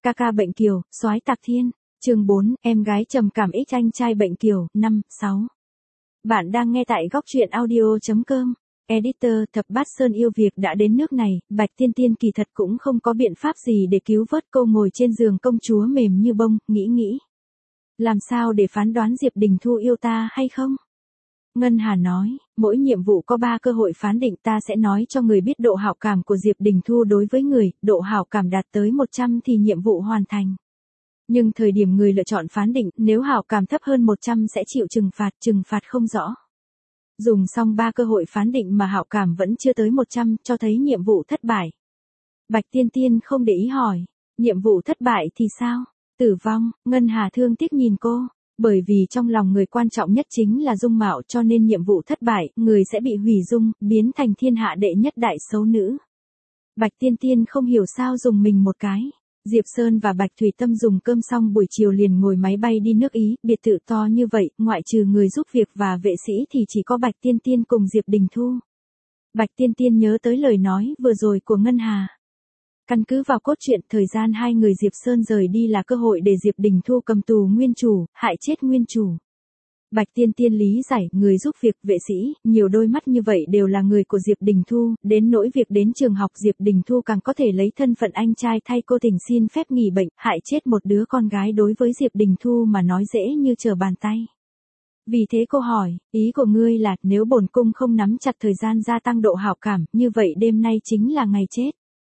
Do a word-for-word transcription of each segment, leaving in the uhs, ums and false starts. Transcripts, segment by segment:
ca ca bệnh kiều, soái tạc thiên. Chương bốn, em gái trầm cảm ích anh trai bệnh kiều, năm, sáu. Bạn đang nghe tại góc truyện audio chấm com. Editor Thập Bát Sơn yêu việc đã đến nước này, Bạch Tiên Tiên kỳ thật cũng không có biện pháp gì để cứu vớt cô ngồi trên giường công chúa mềm như bông, nghĩ nghĩ. Làm sao để phán đoán Diệp Đình Thu yêu ta hay không? Ngân Hà nói, mỗi nhiệm vụ có ba cơ hội phán định, ta sẽ nói cho người biết độ hảo cảm của Diệp Đình Thu đối với người, độ hảo cảm đạt tới một trăm thì nhiệm vụ hoàn thành. Nhưng thời điểm người lựa chọn phán định, nếu hảo cảm thấp hơn một trăm sẽ chịu trừng phạt, trừng phạt không rõ. Dùng xong ba cơ hội phán định mà hảo cảm vẫn chưa tới một trăm, cho thấy nhiệm vụ thất bại. Bạch Tiên Tiên không để ý hỏi, nhiệm vụ thất bại thì sao? Tử vong. Ngân Hà thương tiếc nhìn cô, bởi vì trong lòng người quan trọng nhất chính là dung mạo, cho nên nhiệm vụ thất bại, người sẽ bị hủy dung, biến thành thiên hạ đệ nhất đại xấu nữ. Bạch Tiên Tiên không hiểu sao dùng mình một cái. Diệp Sơn và Bạch Thủy Tâm dùng cơm xong buổi chiều liền ngồi máy bay đi nước Ý, biệt thự to như vậy, ngoại trừ người giúp việc và vệ sĩ thì chỉ có Bạch Tiên Tiên cùng Diệp Đình Thu. Bạch Tiên Tiên nhớ tới lời nói vừa rồi của Ngân Hà. Căn cứ vào cốt truyện, thời gian hai người Diệp Sơn rời đi là cơ hội để Diệp Đình Thu cầm tù nguyên chủ, hại chết nguyên chủ. Bạch Tiên Tiên lý giải, người giúp việc, vệ sĩ, nhiều đôi mắt như vậy đều là người của Diệp Đình Thu, đến nỗi việc đến trường học Diệp Đình Thu càng có thể lấy thân phận anh trai thay cô tình xin phép nghỉ bệnh, hại chết một đứa con gái đối với Diệp Đình Thu mà nói dễ như trở bàn tay. Vì thế cô hỏi, ý của ngươi là nếu bổn cung không nắm chặt thời gian gia tăng độ hảo cảm, như vậy đêm nay chính là ngày chết.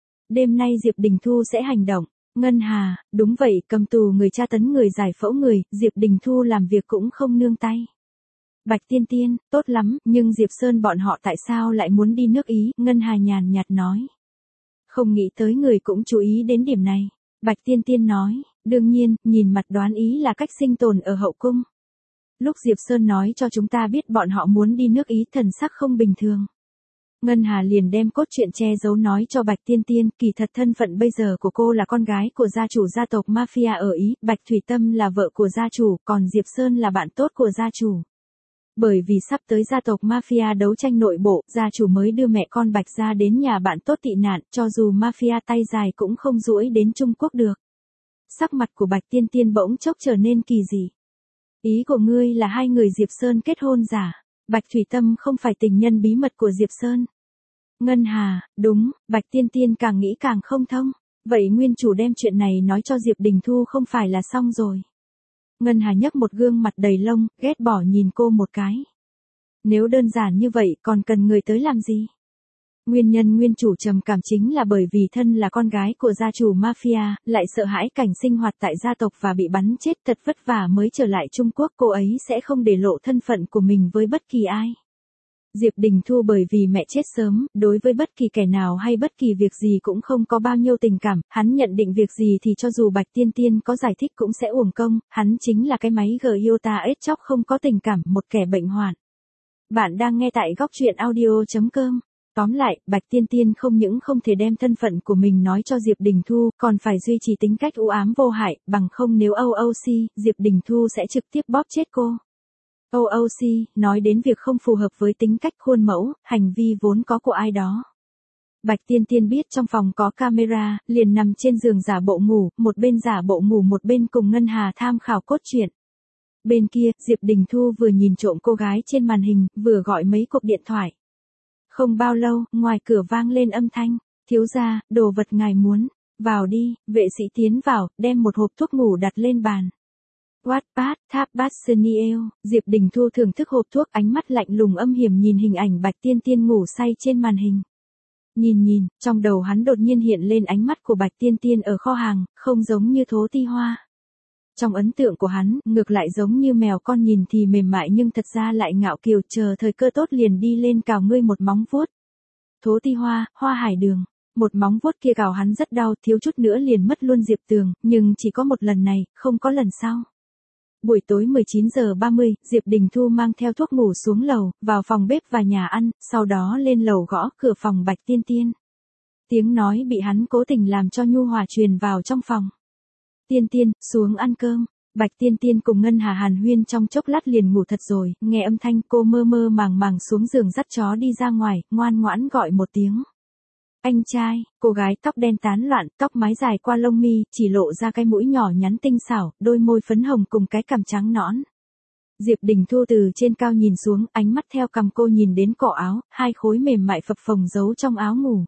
Đêm nay Diệp Đình Thu sẽ hành động. Ngân Hà, đúng vậy, cầm tù người, tra tấn người, giải phẫu người, Diệp Đình Thu làm việc cũng không nương tay. Bạch Tiên Tiên, tốt lắm, nhưng Diệp Sơn bọn họ tại sao lại muốn đi nước Ý? Ngân Hà nhàn nhạt nói. Không nghĩ tới người cũng chú ý đến điểm này. Bạch Tiên Tiên nói, đương nhiên, nhìn mặt đoán ý là cách sinh tồn ở hậu cung. Lúc Diệp Sơn nói cho chúng ta biết bọn họ muốn đi nước Ý, thần sắc không bình thường. Ngân Hà liền đem cốt truyện che giấu nói cho Bạch Tiên Tiên, kỳ thật thân phận bây giờ của cô là con gái của gia chủ gia tộc Mafia ở Ý, Bạch Thủy Tâm là vợ của gia chủ, còn Diệp Sơn là bạn tốt của gia chủ. Bởi vì sắp tới gia tộc Mafia đấu tranh nội bộ, gia chủ mới đưa mẹ con Bạch gia đến nhà bạn tốt tị nạn, cho dù Mafia tay dài cũng không duỗi đến Trung Quốc được. Sắc mặt của Bạch Tiên Tiên bỗng chốc trở nên kỳ dị. Ý của ngươi là hai người Diệp Sơn kết hôn giả? Bạch Thủy Tâm không phải tình nhân bí mật của Diệp Sơn. Ngân Hà, đúng, Bạch Tiên Tiên càng nghĩ càng không thông. Vậy nguyên chủ đem chuyện này nói cho Diệp Đình Thu không phải là xong rồi. Ngân Hà nhấc một gương mặt đầy lông, ghét bỏ nhìn cô một cái. Nếu đơn giản như vậy còn cần người tới làm gì? Nguyên nhân nguyên chủ trầm cảm chính là bởi vì thân là con gái của gia chủ Mafia, lại sợ hãi cảnh sinh hoạt tại gia tộc và bị bắn chết, thật vất vả mới trở lại Trung Quốc, cô ấy sẽ không để lộ thân phận của mình với bất kỳ ai. Diệp Đình Thu bởi vì mẹ chết sớm, đối với bất kỳ kẻ nào hay bất kỳ việc gì cũng không có bao nhiêu tình cảm, hắn nhận định việc gì thì cho dù Bạch Tiên Tiên có giải thích cũng sẽ uổng công, hắn chính là cái máy Giota ết chóc không có tình cảm, một kẻ bệnh hoạn. Bạn đang nghe tại góc truyện audio chấm com. Tóm lại, Bạch Tiên Tiên không những không thể đem thân phận của mình nói cho Diệp Đình Thu, còn phải duy trì tính cách u ám vô hại, bằng không nếu o o xê, Diệp Đình Thu sẽ trực tiếp bóp chết cô. o o xê, nói đến việc không phù hợp với tính cách, khuôn mẫu, hành vi vốn có của ai đó. Bạch Tiên Tiên biết trong phòng có camera, liền nằm trên giường giả bộ ngủ, một bên giả bộ ngủ một bên cùng Ngân Hà tham khảo cốt truyện. Bên kia, Diệp Đình Thu vừa nhìn trộm cô gái trên màn hình, vừa gọi mấy cuộc điện thoại. Không bao lâu, ngoài cửa vang lên âm thanh, thiếu gia, đồ vật ngài muốn, vào đi, vệ sĩ tiến vào, đem một hộp thuốc ngủ đặt lên bàn. Wattpad, Tháp Bát Sơn yêu, Diệp Đình Thu thưởng thức hộp thuốc, ánh mắt lạnh lùng âm hiểm nhìn hình ảnh Bạch Tiên Tiên ngủ say trên màn hình. Nhìn nhìn, trong đầu hắn đột nhiên hiện lên ánh mắt của Bạch Tiên Tiên ở kho hàng, không giống như Thố Ti Hoa. Trong ấn tượng của hắn, ngược lại giống như mèo con nhìn thì mềm mại nhưng thật ra lại ngạo kiều, chờ thời cơ tốt liền đi lên cào ngươi một móng vuốt. Thố Ti Hoa, Hoa Hải Đường, một móng vuốt kia cào hắn rất đau, thiếu chút nữa liền mất luôn Diệp Tường, nhưng chỉ có một lần này, không có lần sau. Buổi tối mười chín giờ ba mươi, Diệp Đình Thu mang theo thuốc ngủ xuống lầu, vào phòng bếp và nhà ăn, sau đó lên lầu gõ cửa phòng Bạch Tiên Tiên. Tiếng nói bị hắn cố tình làm cho nhu hòa truyền vào trong phòng. Tiên Tiên, xuống ăn cơm. Bạch Tiên Tiên cùng Ngân Hà hàn huyên trong chốc lát liền ngủ thật rồi, nghe âm thanh cô mơ mơ màng màng xuống giường dắt chó đi ra ngoài, ngoan ngoãn gọi một tiếng. Anh trai, cô gái tóc đen tán loạn, tóc mái dài qua lông mi, chỉ lộ ra cái mũi nhỏ nhắn tinh xảo, đôi môi phấn hồng cùng cái cằm trắng nõn. Diệp Đình Thu từ trên cao nhìn xuống, ánh mắt theo cằm cô nhìn đến cổ áo, hai khối mềm mại phập phồng giấu trong áo ngủ.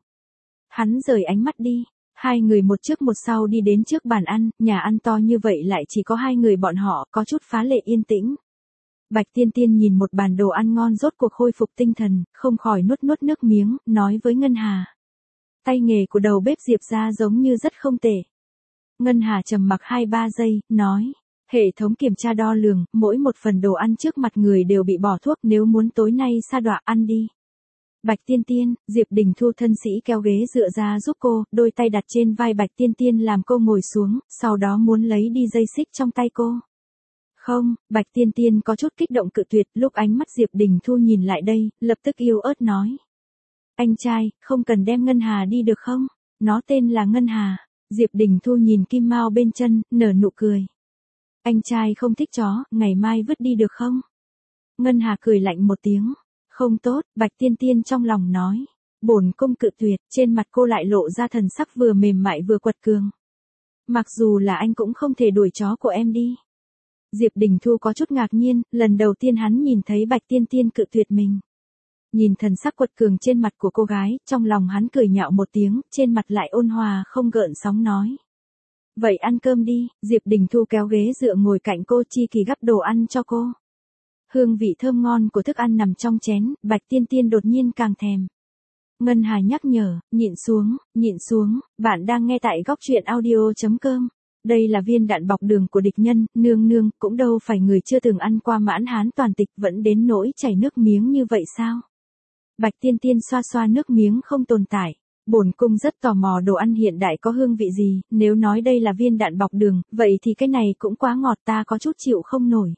Hắn rời ánh mắt đi, hai người một trước một sau đi đến trước bàn ăn, nhà ăn to như vậy lại chỉ có hai người bọn họ, có chút phá lệ yên tĩnh. Bạch Tiên Tiên nhìn một bàn đồ ăn ngon rốt cuộc khôi phục tinh thần, không khỏi nuốt nuốt nước miếng, nói với Ngân Hà. Tay nghề của đầu bếp Diệp ra giống như rất không tệ. Ngân Hà trầm mặc hai ba giây, nói. Hệ thống kiểm tra đo lường, mỗi một phần đồ ăn trước mặt người đều bị bỏ thuốc, nếu muốn tối nay sa đọa ăn đi. Bạch Tiên Tiên, Diệp Đình Thu thân sĩ kéo ghế dựa ra giúp cô, đôi tay đặt trên vai Bạch Tiên Tiên làm cô ngồi xuống, sau đó muốn lấy đi dây xích trong tay cô. Không, Bạch Tiên Tiên có chút kích động cự tuyệt, lúc ánh mắt Diệp Đình Thu nhìn lại đây, lập tức yếu ớt nói. Anh trai, không cần đem Ngân Hà đi được không? Nó tên là Ngân Hà. Diệp Đình Thu nhìn kim mao bên chân, nở nụ cười. Anh trai không thích chó, ngày mai vứt đi được không? Ngân Hà cười lạnh một tiếng. Không tốt, Bạch Tiên Tiên trong lòng nói. Bổn cung cự tuyệt, trên mặt cô lại lộ ra thần sắc vừa mềm mại vừa quật cường. Mặc dù là anh cũng không thể đuổi chó của em đi. Diệp Đình Thu có chút ngạc nhiên, lần đầu tiên hắn nhìn thấy Bạch Tiên Tiên cự tuyệt mình. Nhìn thần sắc quật cường trên mặt của cô gái, trong lòng hắn cười nhạo một tiếng, trên mặt lại ôn hòa không gợn sóng nói. Vậy ăn cơm đi, Diệp Đình Thu kéo ghế dựa ngồi cạnh cô, chi kỳ gắp đồ ăn cho cô. Hương vị thơm ngon của thức ăn nằm trong chén, Bạch Tiên Tiên đột nhiên càng thèm. Ngân Hà nhắc nhở, nhịn xuống, nhịn xuống, bạn đang nghe tại góc truyện audio chấm com. Đây là viên đạn bọc đường của địch nhân, nương nương, cũng đâu phải người chưa từng ăn qua mãn hán toàn tịch vẫn đến nỗi chảy nước miếng như vậy sao? Bạch Tiên Tiên xoa xoa nước miếng không tồn tại. Bổn cung rất tò mò đồ ăn hiện đại có hương vị gì, nếu nói đây là viên đạn bọc đường, vậy thì cái này cũng quá ngọt, ta có chút chịu không nổi.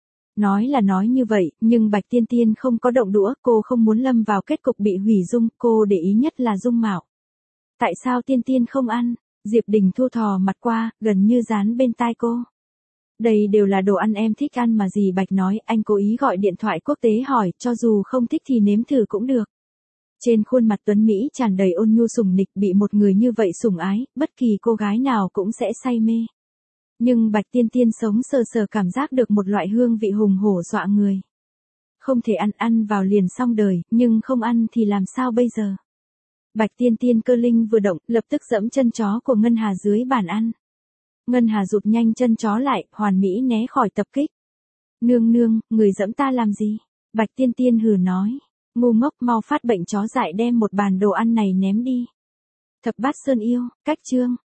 Nói là nói như vậy, nhưng Bạch Tiên Tiên không có động đũa, cô không muốn lâm vào kết cục bị hủy dung, cô để ý nhất là dung mạo. Tại sao Tiên Tiên không ăn? Diệp Đình Thu thò mặt qua, gần như dán bên tai cô. Đây đều là đồ ăn em thích ăn mà dì Bạch nói, anh cố ý gọi điện thoại quốc tế hỏi, cho dù không thích thì nếm thử cũng được. Trên khuôn mặt Tuấn Mỹ tràn đầy ôn nhu sủng nịch, bị một người như vậy sủng ái, bất kỳ cô gái nào cũng sẽ say mê. Nhưng Bạch Tiên Tiên sống sờ sờ cảm giác được một loại hương vị hùng hổ dọa người. Không thể ăn, ăn vào liền xong đời, nhưng không ăn thì làm sao bây giờ? Bạch Tiên Tiên cơ linh vừa động, lập tức giẫm chân chó của Ngân Hà dưới bàn ăn. Ngân Hà rụt nhanh chân chó lại, hoàn mỹ né khỏi tập kích. Nương nương, người giẫm ta làm gì? Bạch Tiên Tiên hừ nói. Ngu ngốc, mau phát bệnh chó dại đem một bàn đồ ăn này ném đi. Thập Bát Sơn Yêu, cách chương.